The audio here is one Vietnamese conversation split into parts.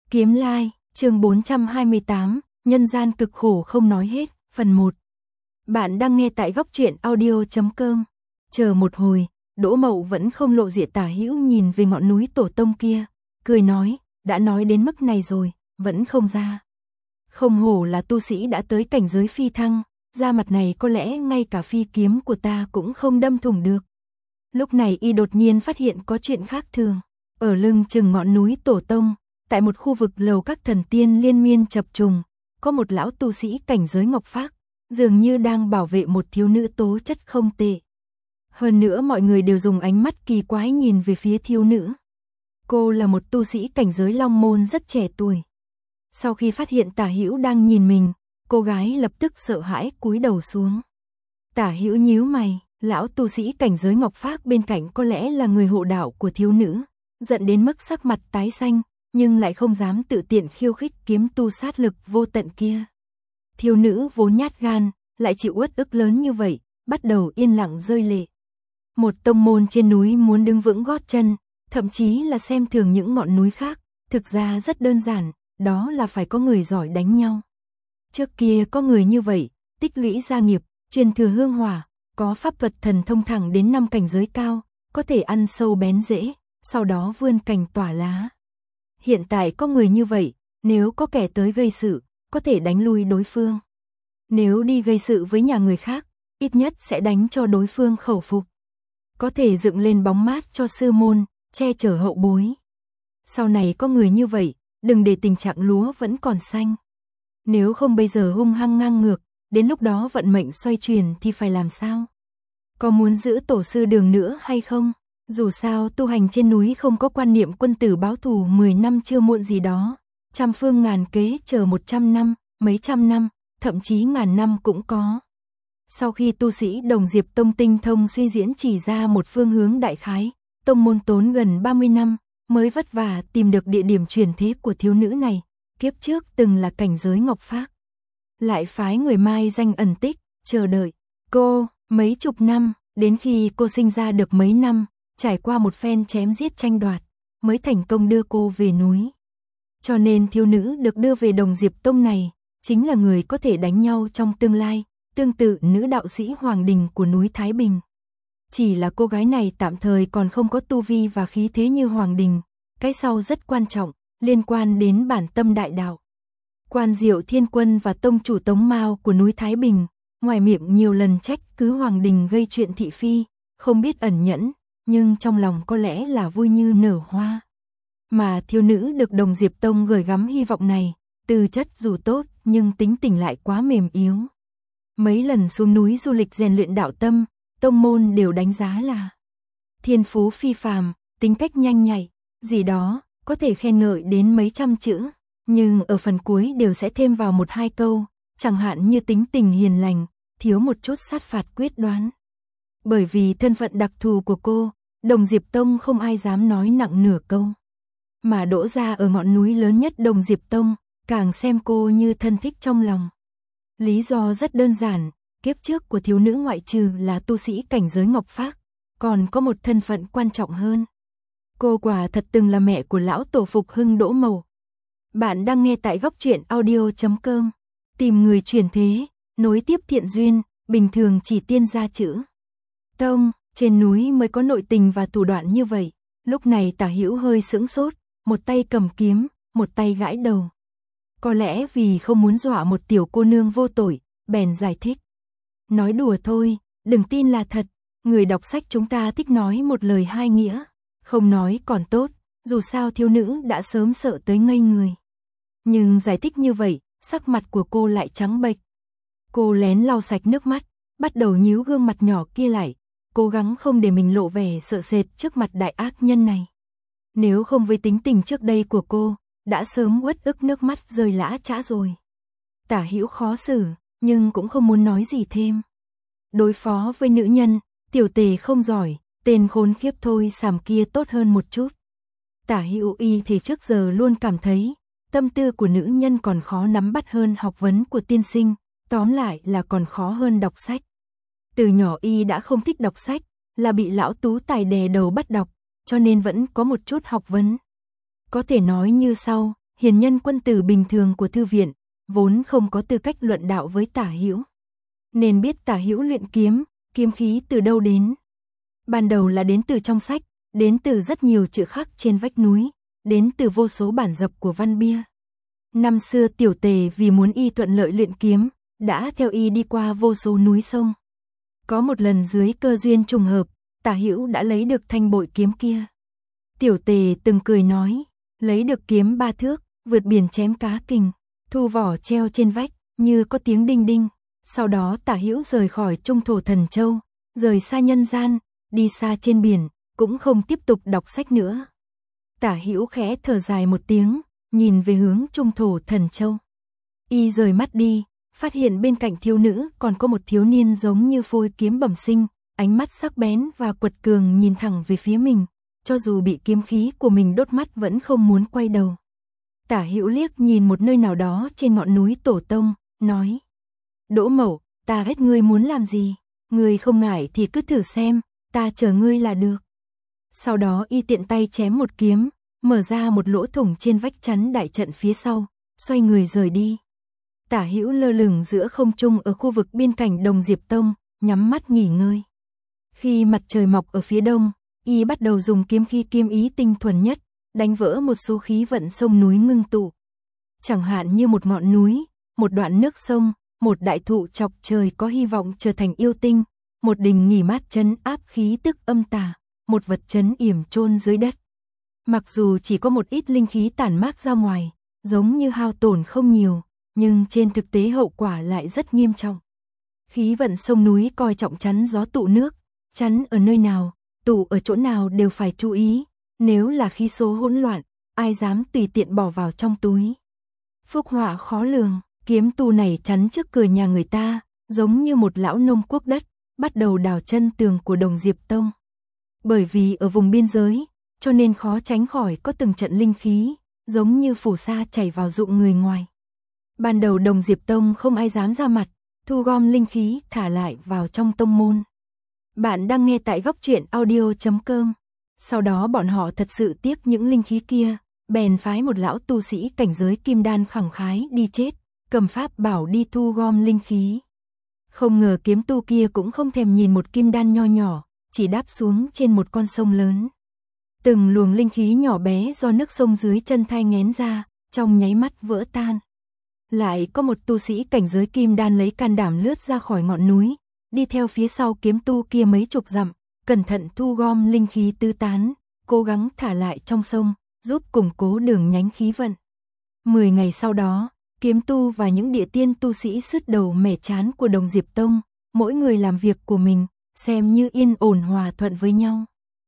Kiếm Lai, chương 428, nhân gian cực khổ không nói hết, phần 1. Bạn đang nghe tại góc truyện audio.com. Chờ một hồi, Đỗ Mậu vẫn không lộ diện. Tả Hữu nhìn về ngọn núi tổ tông kia, cười nói, đã nói đến mức này rồi, vẫn không ra. Không hổ là tu sĩ đã tới cảnh giới phi thăng, da mặt này có lẽ ngay cả phi kiếm của ta cũng không đâm thủng được. Lúc này y đột nhiên phát hiện có chuyện khác thường. Ở lưng chừng ngọn núi tổ tông, tại một khu vực lầu các thần tiên liên miên chập trùng, có một lão tu sĩ cảnh giới ngọc phác, dường như đang bảo vệ một thiếu nữ tố chất không tệ. Hơn nữa mọi người đều dùng ánh mắt kỳ quái nhìn về phía thiếu nữ. Cô là một tu sĩ cảnh giới long môn rất trẻ tuổi. Sau khi phát hiện Tả Hữu đang nhìn mình, cô gái lập tức sợ hãi cúi đầu xuống. Tả Hữu nhíu mày, lão tu sĩ cảnh giới ngọc phác bên cạnh có lẽ là người hộ đạo của thiếu nữ, giận đến mức sắc mặt tái xanh, nhưng lại không dám tự tiện khiêu khích kiếm tu sát lực vô tận kia. Thiếu nữ vốn nhát gan, lại chịu uất ức lớn như vậy, bắt đầu yên lặng rơi lệ. Một tông môn trên núi muốn đứng vững gót chân, thậm chí là xem thường những ngọn núi khác, thực ra rất đơn giản, đó là phải có người giỏi đánh nhau. Trước kia có người như vậy, tích lũy gia nghiệp, truyền thừa hương hỏa, có pháp thuật thần thông thẳng đến 5 cảnh giới cao, có thể ăn sâu bén rễ, sau đó vươn cành tỏa lá. Hiện tại có người như vậy, nếu có kẻ tới gây sự, có thể đánh lui đối phương. Nếu đi gây sự với nhà người khác, ít nhất sẽ đánh cho đối phương khẩu phục. Có thể dựng lên bóng mát cho sư môn, che chở hậu bối. Sau này có người như vậy, đừng để tình trạng lúa vẫn còn xanh. Nếu không bây giờ hung hăng ngang ngược, đến lúc đó vận mệnh xoay chuyển thì phải làm sao? Có muốn giữ tổ sư đường nữa hay không? Dù sao tu hành trên núi không có quan niệm quân tử báo thù 10 năm chưa muộn gì đó. Trăm phương ngàn kế chờ 100 năm, mấy trăm năm, thậm chí ngàn năm cũng có. Sau khi tu sĩ Đồng Diệp Tông tinh thông suy diễn chỉ ra một phương hướng đại khái, tông môn tốn gần 30 năm, mới vất vả tìm được địa điểm truyền thế của thiếu nữ này, kiếp trước từng là cảnh giới ngọc phác. Lại phái người mai danh ẩn tích, chờ đợi cô mấy chục năm, đến khi cô sinh ra được mấy năm, trải qua một phen chém giết tranh đoạt, mới thành công đưa cô về núi. Cho nên thiếu nữ được đưa về Đồng Diệp Tông này, chính là người có thể đánh nhau trong tương lai, tương tự nữ đạo sĩ Hoàng Đình của núi Thái Bình. Chỉ là cô gái này tạm thời còn không có tu vi và khí thế như Hoàng Đình, cái sau rất quan trọng, liên quan đến bản tâm đại đạo. Quan Diệu Thiên Quân và tông chủ Tống Mao của núi Thái Bình, ngoài miệng nhiều lần trách cứ Hoàng Đình gây chuyện thị phi, không biết ẩn nhẫn, nhưng trong lòng có lẽ là vui như nở hoa. Mà thiếu nữ được Đồng Diệp Tông gửi gắm hy vọng này, tư chất dù tốt nhưng tính tình lại quá mềm yếu. Mấy lần xuống núi du lịch rèn luyện đạo tâm, tông môn đều đánh giá là thiên phú phi phàm, tính cách nhanh nhạy, gì đó, có thể khen ngợi đến mấy trăm chữ, nhưng ở phần cuối đều sẽ thêm vào 1-2 câu, chẳng hạn như tính tình hiền lành, thiếu một chút sát phạt quyết đoán. Bởi vì thân phận đặc thù của cô, Đồng Diệp Tông không ai dám nói nặng nửa câu. Mà Đỗ gia ở ngọn núi lớn nhất Đồng Diệp Tông, càng xem cô như thân thích trong lòng. Lý do rất đơn giản, kiếp trước của thiếu nữ ngoại trừ là tu sĩ cảnh giới ngọc phác, còn có một thân phận quan trọng hơn. Cô quả thật từng là mẹ của lão tổ Phục Hưng Đỗ Mậu. Bạn đang nghe tại góc truyện audio.com. Tìm người chuyển thế, nối tiếp thiện duyên, bình thường chỉ tiên gia chữ Tông, trên núi mới có nội tình và thủ đoạn như vậy. Lúc này Tả Hữu hơi sững sốt, một tay cầm kiếm, một tay gãi đầu. Có lẽ vì không muốn dọa một tiểu cô nương vô tội, bèn giải thích. Nói đùa thôi, đừng tin là thật, người đọc sách chúng ta thích nói một lời hai nghĩa. Không nói còn tốt, dù sao thiếu nữ đã sớm sợ tới ngây người. Nhưng giải thích như vậy, sắc mặt của cô lại trắng bệch. Cô lén lau sạch nước mắt, bắt đầu nhíu gương mặt nhỏ kia lại, cố gắng không để mình lộ vẻ sợ sệt trước mặt đại ác nhân này. Nếu không với tính tình trước đây của cô, đã sớm uất ức nước mắt rơi lã chã rồi. Tả Hữu khó xử, nhưng cũng không muốn nói gì thêm. Đối phó với nữ nhân, tiểu tề không giỏi, tên khốn khiếp thôi sàm kia tốt hơn một chút. Tả Hữu y thì trước giờ luôn cảm thấy, tâm tư của nữ nhân còn khó nắm bắt hơn học vấn của tiên sinh, tóm lại là còn khó hơn đọc sách. Từ nhỏ y đã không thích đọc sách, là bị lão tú tài đè đầu bắt đọc, cho nên vẫn có một chút học vấn. Có thể nói như sau, hiền nhân quân tử bình thường của thư viện, vốn không có tư cách luận đạo với Tả Hữu. Nên biết Tả Hữu luyện kiếm, kiếm khí từ đâu đến. Ban đầu là đến từ trong sách, đến từ rất nhiều chữ khắc trên vách núi, đến từ vô số bản dập của văn bia. Năm xưa Tiểu Tề vì muốn y thuận lợi luyện kiếm, đã theo y đi qua vô số núi sông. Có một lần dưới cơ duyên trùng hợp, Tả Hữu đã lấy được thanh bội kiếm kia. Tiểu Tề từng cười nói, lấy được kiếm 3 thước, vượt biển chém cá kình, thu vỏ treo trên vách, như có tiếng đinh đinh. Sau đó Tả Hữu rời khỏi Trung Thổ Thần Châu, rời xa nhân gian, đi xa trên biển, cũng không tiếp tục đọc sách nữa. Tả Hữu khẽ thở dài một tiếng, nhìn về hướng Trung Thổ Thần Châu. Y rời mắt đi, phát hiện bên cạnh thiếu nữ còn có một thiếu niên giống như phôi kiếm bẩm sinh, ánh mắt sắc bén và quật cường nhìn thẳng về phía mình, cho dù bị kiếm khí của mình đốt mắt vẫn không muốn quay đầu. Tả Hữu liếc nhìn một nơi nào đó trên ngọn núi Tổ Tông, nói: Đỗ Mậu, ta ghét ngươi muốn làm gì, ngươi không ngại thì cứ thử xem, ta chờ ngươi là được. Sau đó y tiện tay chém một kiếm, mở ra một lỗ thủng trên vách chắn đại trận phía sau, xoay người rời đi. Tả Hữu lơ lửng giữa không trung ở khu vực biên cảnh Đồng Diệp Tông, nhắm mắt nghỉ ngơi. Khi mặt trời mọc ở phía đông, y bắt đầu dùng kiếm khí kiếm ý tinh thuần nhất, đánh vỡ một số khí vận sông núi ngưng tụ. Chẳng hạn như một ngọn núi, một đoạn nước sông, một đại thụ chọc trời có hy vọng trở thành yêu tinh, một đình nghỉ mát trấn áp khí tức âm tà, một vật trấn yểm chôn dưới đất. Mặc dù chỉ có một ít linh khí tản mát ra ngoài, giống như hao tổn không nhiều, nhưng trên thực tế hậu quả lại rất nghiêm trọng. Khí vận sông núi coi trọng chắn gió tụ nước, chắn ở nơi nào, tụ ở chỗ nào đều phải chú ý, nếu là khí số hỗn loạn, ai dám tùy tiện bỏ vào trong túi. Phúc họa khó lường, kiếm tu này chắn trước cửa nhà người ta, giống như một lão nông cuốc đất, bắt đầu đào chân tường của Đồng Diệp Tông. Bởi vì ở vùng biên giới, cho nên khó tránh khỏi có từng trận linh khí, giống như phù sa chảy vào ruộng người ngoài. Ban đầu Đồng Diệp Tông không ai dám ra mặt, thu gom linh khí thả lại vào trong tông môn. Bạn đang nghe tại góc truyện audio.com. Sau đó bọn họ thật sự tiếc những linh khí kia, bèn phái một lão tu sĩ cảnh giới kim đan khẳng khái đi chết, cầm pháp bảo đi thu gom linh khí. Không ngờ kiếm tu kia cũng không thèm nhìn một kim đan nho nhỏ, chỉ đáp xuống trên một con sông lớn. Từng luồng linh khí nhỏ bé do nước sông dưới chân thai nghén ra, trong nháy mắt vỡ tan. Lại có một tu sĩ cảnh giới kim đan lấy can đảm lướt ra khỏi ngọn núi, đi theo phía sau kiếm tu kia mấy chục dặm, cẩn thận thu gom linh khí tứ tán, cố gắng thả lại trong sông, giúp củng cố đường nhánh khí vận. 10 ngày sau đó, kiếm tu và những địa tiên tu sĩ sứt đầu mẻ chán của Đồng Diệp Tông, mỗi người làm việc của mình, xem như yên ổn hòa thuận với nhau.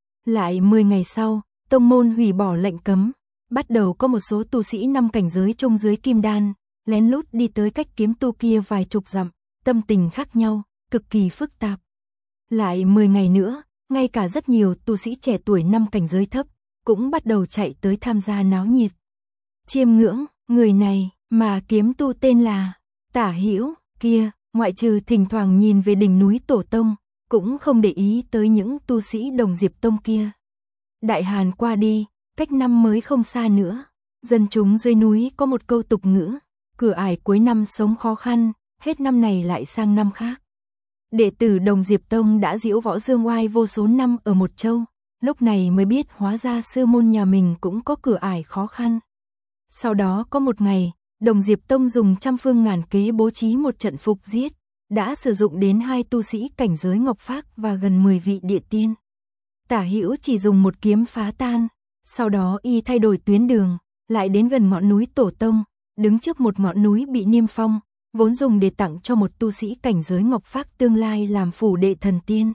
Lại 10 ngày sau, tông môn hủy bỏ lệnh cấm, bắt đầu có một số tu sĩ 5 cảnh giới trong dưới kim đan, lén lút đi tới cách kiếm tu kia vài chục dặm, tâm tình khác nhau, cực kỳ phức tạp. Lại 10 ngày nữa, ngay cả rất nhiều tu sĩ trẻ tuổi 5 cảnh giới thấp, cũng bắt đầu chạy tới tham gia náo nhiệt. Chiêm ngưỡng, người này, mà kiếm tu tên là Tả Hữu, kia, ngoại trừ thỉnh thoảng nhìn về đỉnh núi Tổ Tông, cũng không để ý tới những tu sĩ Đồng Diệp Tông kia. Đại Hàn qua đi, cách năm mới không xa nữa, dân chúng dưới núi có một câu tục ngữ, cửa ải cuối năm sống khó khăn, hết năm này lại sang năm khác. Đệ tử Đồng Diệp Tông đã diễu võ dương oai vô số năm ở một châu, lúc này mới biết hóa ra sư môn nhà mình cũng có cửa ải khó khăn. Sau đó có một ngày, Đồng Diệp Tông dùng trăm phương ngàn kế bố trí một trận phục giết, đã sử dụng đến 2 tu sĩ cảnh giới Ngọc Phác và gần 10 vị địa tiên. Tả Hữu chỉ dùng một kiếm phá tan, sau đó y thay đổi tuyến đường, lại đến gần ngọn núi Tổ Tông, đứng trước một ngọn núi bị niêm phong, vốn dùng để tặng cho một tu sĩ cảnh giới Ngọc Phác tương lai làm phủ đệ thần tiên.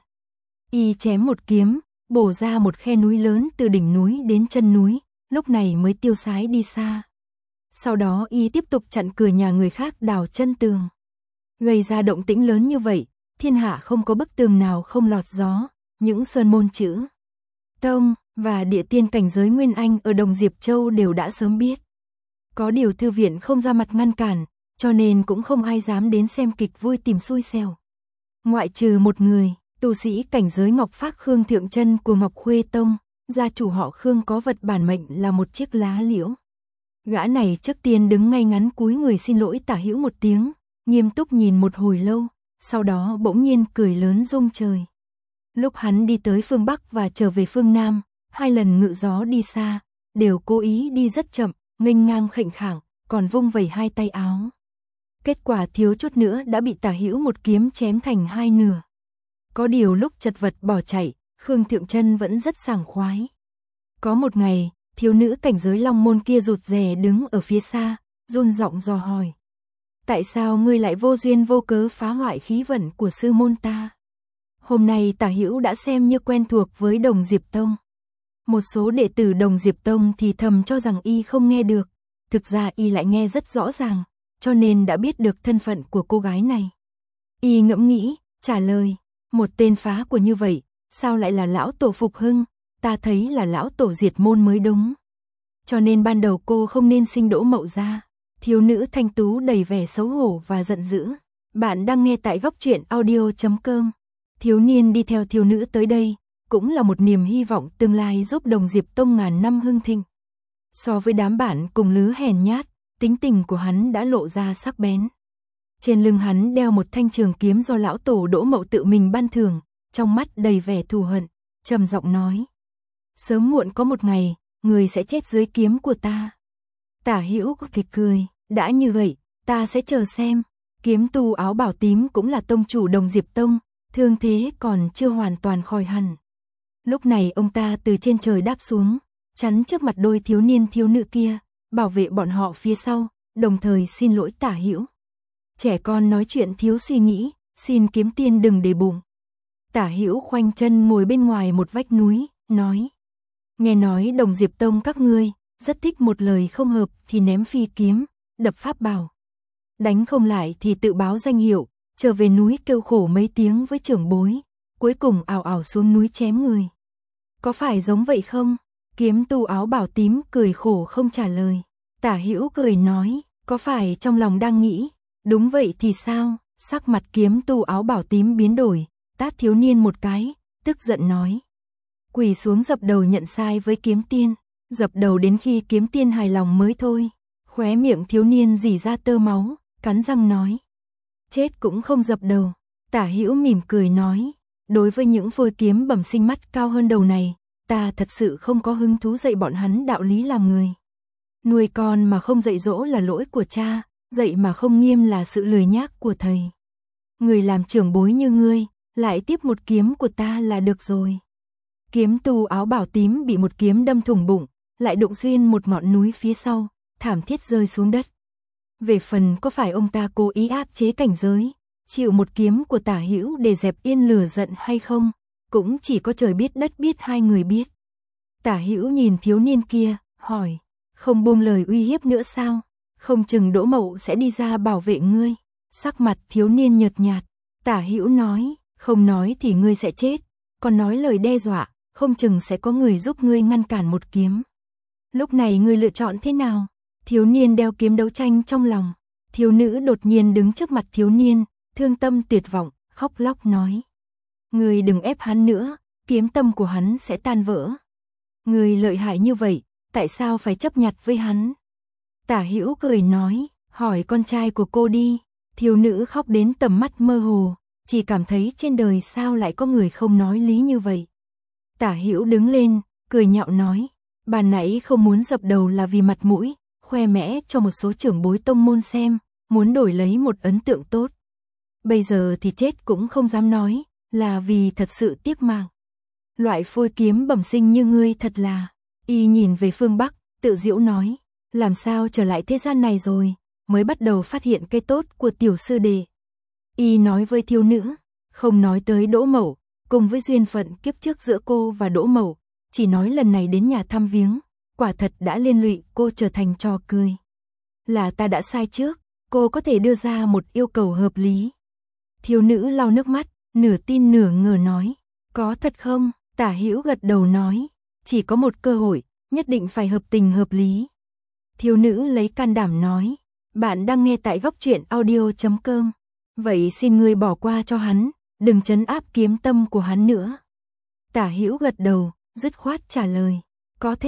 Y chém một kiếm, bổ ra một khe núi lớn từ đỉnh núi đến chân núi, lúc này mới tiêu sái đi xa. Sau đó y tiếp tục chặn cửa nhà người khác đào chân tường. Gây ra động tĩnh lớn như vậy, thiên hạ không có bức tường nào không lọt gió, những sơn môn chữ Tông và địa tiên cảnh giới Nguyên Anh ở Đồng Diệp Châu đều đã sớm biết. Có điều thư viện không ra mặt ngăn cản, cho nên cũng không ai dám đến xem kịch vui tìm xui xẻo. Ngoại trừ một người, tu sĩ cảnh giới Ngọc Phác Khương Thượng Chân của Ngọc Khuê Tông, gia chủ họ Khương có vật bản mệnh là một chiếc lá liễu. Gã này trước tiên đứng ngay ngắn cúi người xin lỗi Tả Hữu một tiếng, nghiêm túc nhìn một hồi lâu, sau đó bỗng nhiên cười lớn rung trời. Lúc hắn đi tới phương Bắc và trở về phương Nam, 2 lần ngự gió đi xa, đều cố ý đi rất chậm, nghênh ngang khệnh khạng, còn vung vẩy 2 tay áo. Kết quả thiếu chút nữa đã bị Tả Hữu một kiếm chém thành 2 nửa. Có điều lúc chật vật bỏ chạy, Khương Thượng Chân vẫn rất sảng khoái. Có một ngày, thiếu nữ cảnh giới Long môn kia rụt rè đứng ở phía xa, run giọng dò hỏi: "Tại sao ngươi lại vô duyên vô cớ phá hoại khí vận của sư môn ta?" Hôm nay Tả Hữu đã xem như quen thuộc với Đồng Diệp Tông. Một số đệ tử Đồng Diệp Tông thì thầm cho rằng y không nghe được, thực ra y lại nghe rất rõ ràng, cho nên đã biết được thân phận của cô gái này. Y ngẫm nghĩ, trả lời: "Một tên phá của như vậy, sao lại là lão tổ Phục Hưng, ta thấy là lão tổ Diệt môn mới đúng. Cho nên ban đầu cô không nên sinh Đỗ Mậu ra." Thiếu nữ thanh tú đầy vẻ xấu hổ và giận dữ. Bạn đang nghe tại Góc Truyện Audio.com. Thiếu niên đi theo thiếu nữ tới đây, cũng là một niềm hy vọng tương lai giúp Đồng Diệp Tông ngàn năm hưng thịnh. So với đám bạn cùng lứa hèn nhát, tính tình của hắn đã lộ ra sắc bén. Trên lưng hắn đeo một thanh trường kiếm do lão tổ Đỗ Mậu tự mình ban thưởng, trong mắt đầy vẻ thù hận, trầm giọng nói: "Sớm muộn có một ngày, người sẽ chết dưới kiếm của ta." Tả Hữu có kịch cười: "Đã như vậy, ta sẽ chờ xem." Kiếm tu áo bảo tím cũng là tông chủ Đồng Diệp Tông, thương thế còn chưa hoàn toàn khỏi hẳn. Lúc này ông ta từ trên trời đáp xuống, chắn trước mặt đôi thiếu niên thiếu nữ kia, bảo vệ bọn họ phía sau, đồng thời xin lỗi Tả Hữu. "Trẻ con nói chuyện thiếu suy nghĩ, xin kiếm tiên đừng để bụng." Tả Hữu khoanh chân ngồi bên ngoài một vách núi, nói: "Nghe nói Đồng Diệp Tông các ngươi rất thích một lời không hợp thì ném phi kiếm, đập pháp bảo. Đánh không lại thì tự báo danh hiệu, trở về núi kêu khổ mấy tiếng với trưởng bối, cuối cùng ào ào xuống núi chém người. Có phải giống vậy không?" Kiếm tu áo bảo tím cười khổ không trả lời. Tả Hữu cười nói: "Có phải trong lòng đang nghĩ, đúng vậy thì sao?" Sắc mặt kiếm tu áo bảo tím biến đổi, tát thiếu niên một cái, tức giận nói: "Quỳ xuống dập đầu nhận sai với kiếm tiên, dập đầu đến khi kiếm tiên hài lòng mới thôi." Khóe miệng thiếu niên rỉ ra tơ máu, cắn răng nói: "Chết cũng không dập đầu." Tả Hữu mỉm cười nói: "Đối với những phôi kiếm bẩm sinh mắt cao hơn đầu này, ta thật sự không có hứng thú dạy bọn hắn đạo lý làm người. Nuôi con mà không dạy dỗ là lỗi của cha, dạy mà không nghiêm là sự lười nhác của thầy. Người làm trưởng bối như ngươi, lại tiếp một kiếm của ta là được rồi." Kiếm tu áo bảo tím bị một kiếm đâm thủng bụng, lại đụng xuyên một ngọn núi phía sau, thảm thiết rơi xuống đất. Về phần có phải ông ta cố ý áp chế cảnh giới, chịu một kiếm của Tả Hữu để dẹp yên lửa giận hay không, cũng chỉ có trời biết đất biết hai người biết. Tả Hữu nhìn thiếu niên kia, hỏi: "Không buông lời uy hiếp nữa sao? Không chừng Đỗ Mậu sẽ đi ra bảo vệ ngươi." Sắc mặt thiếu niên nhợt nhạt, Tả Hữu nói: "Không nói thì ngươi sẽ chết, còn nói lời đe dọa, không chừng sẽ có người giúp ngươi ngăn cản một kiếm. Lúc này ngươi lựa chọn thế nào?" Thiếu niên đeo kiếm đấu tranh trong lòng. Thiếu nữ đột nhiên đứng trước mặt thiếu niên, thương tâm tuyệt vọng, khóc lóc nói: "Ngươi đừng ép hắn nữa, kiếm tâm của hắn sẽ tan vỡ. Ngươi lợi hại như vậy, tại sao phải chấp nhặt với hắn?" Tả Hữu cười nói: "Hỏi con trai của cô đi." Thiếu nữ khóc đến tầm mắt mơ hồ, chỉ cảm thấy trên đời sao lại có người không nói lý như vậy. Tả Hữu đứng lên, cười nhạo nói: "Ban nãy không muốn dập đầu là vì mặt mũi, khoe mẽ cho một số trưởng bối tông môn xem, muốn đổi lấy một ấn tượng tốt. Bây giờ thì chết cũng không dám nói, là vì thật sự tiếc mạng. Loại phôi kiếm bẩm sinh như ngươi thật là..." Y nhìn về phương Bắc, tự giễu nói: "Làm sao trở lại thế gian này rồi, mới bắt đầu phát hiện cái tốt của tiểu sư đệ." Y nói với thiếu nữ, không nói tới Đỗ Mậu, cùng với duyên phận kiếp trước giữa cô và Đỗ Mậu, chỉ nói lần này đến nhà thăm viếng, quả thật đã liên lụy cô trở thành trò cười. Là ta đã sai trước, cô có thể đưa ra một yêu cầu hợp lý." Thiếu nữ lau nước mắt, nửa tin nửa ngờ nói: "Có thật không?" Tả Hữu gật đầu nói: "Chỉ có một cơ hội, nhất định phải hợp tình hợp lý." Thiếu nữ lấy can đảm nói: "Bạn đang nghe tại Góc Truyện Audio.com. Vậy xin ngươi bỏ qua cho hắn, đừng trấn áp kiếm tâm của hắn nữa." Tả Hữu gật đầu, dứt khoát trả lời: "Có thể,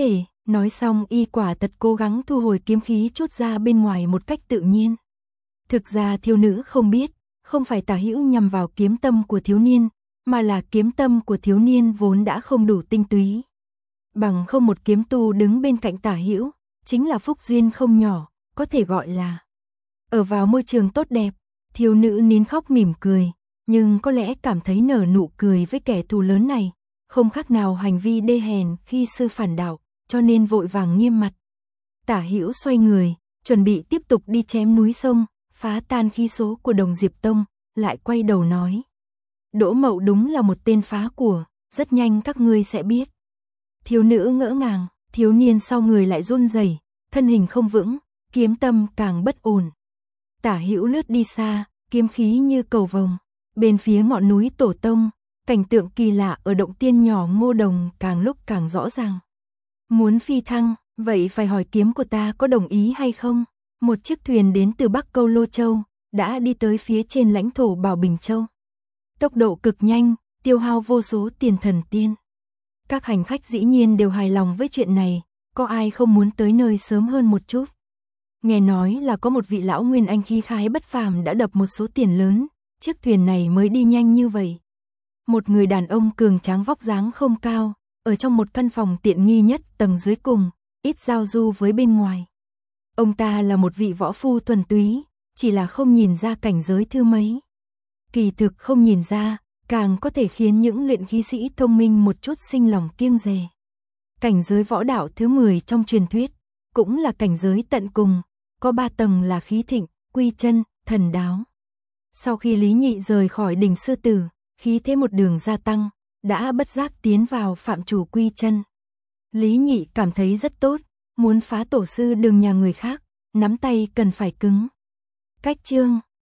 Nói xong y quả thật cố gắng thu hồi kiếm khí chút ra bên ngoài một cách tự nhiên. Thực ra thiếu nữ không biết, không phải Tả Hữu nhằm vào kiếm tâm của thiếu niên, mà là kiếm tâm của thiếu niên vốn đã không đủ tinh túy. Bằng không một kiếm tu đứng bên cạnh Tả Hữu, chính là phúc duyên không nhỏ, có thể gọi là ở vào môi trường tốt đẹp. Thiếu nữ nín khóc mỉm cười, nhưng có lẽ cảm thấy nở nụ cười với kẻ thù lớn này, không khác nào hành vi đê hèn khi sư phản đạo, cho nên vội vàng nghiêm mặt. Tả Hữu xoay người, chuẩn bị tiếp tục đi chém núi sông, phá tan khí số của Đồng Diệp Tông, lại quay đầu nói. Đỗ Mậu đúng là một tên phá của, rất nhanh các ngươi sẽ biết. Thiếu nữ ngỡ ngàng, thiếu niên sau người lại run rẩy, thân hình không vững, kiếm tâm càng bất ổn. Tả Hữu lướt đi xa, kiếm khí như cầu vồng. Bên phía ngọn núi Tổ Tông, cảnh tượng kỳ lạ ở động tiên nhỏ Ngô Đồng càng lúc càng rõ ràng. Muốn phi thăng, vậy phải hỏi kiếm của ta có đồng ý hay không? Một chiếc thuyền đến từ Bắc Câu Lô Châu, đã đi tới phía trên lãnh thổ Bảo Bình Châu. Tốc độ cực nhanh, tiêu hao vô số tiền thần tiên. Các hành khách dĩ nhiên đều hài lòng với chuyện này, có ai không muốn tới nơi sớm hơn một chút. Nghe nói là có một vị lão nguyên anh khí khái bất phàm đã đập một số tiền lớn, chiếc thuyền này mới đi nhanh như vậy. Một người đàn ông cường tráng vóc dáng không cao, ở trong một căn phòng tiện nghi nhất tầng dưới cùng, ít giao du với bên ngoài. Ông ta là một vị võ phu thuần túy, chỉ là không nhìn ra cảnh giới thư mấy. Kỳ thực không nhìn ra, càng có thể khiến những luyện khí sĩ thông minh một chút sinh lòng kiêng dè. Cảnh giới võ đạo thứ 10 trong truyền thuyết, cũng là cảnh giới tận cùng, có 3 tầng là khí thịnh, quy chân, thần đáo. Sau khi Lý Nhị rời khỏi đỉnh Sư Tử, khí thế một đường gia tăng, đã bất giác tiến vào phạm chủ quy chân. Lý Nhị cảm thấy rất tốt, muốn phá tổ sư đường nhà người khác, nắm tay cần phải cứng. Cách chương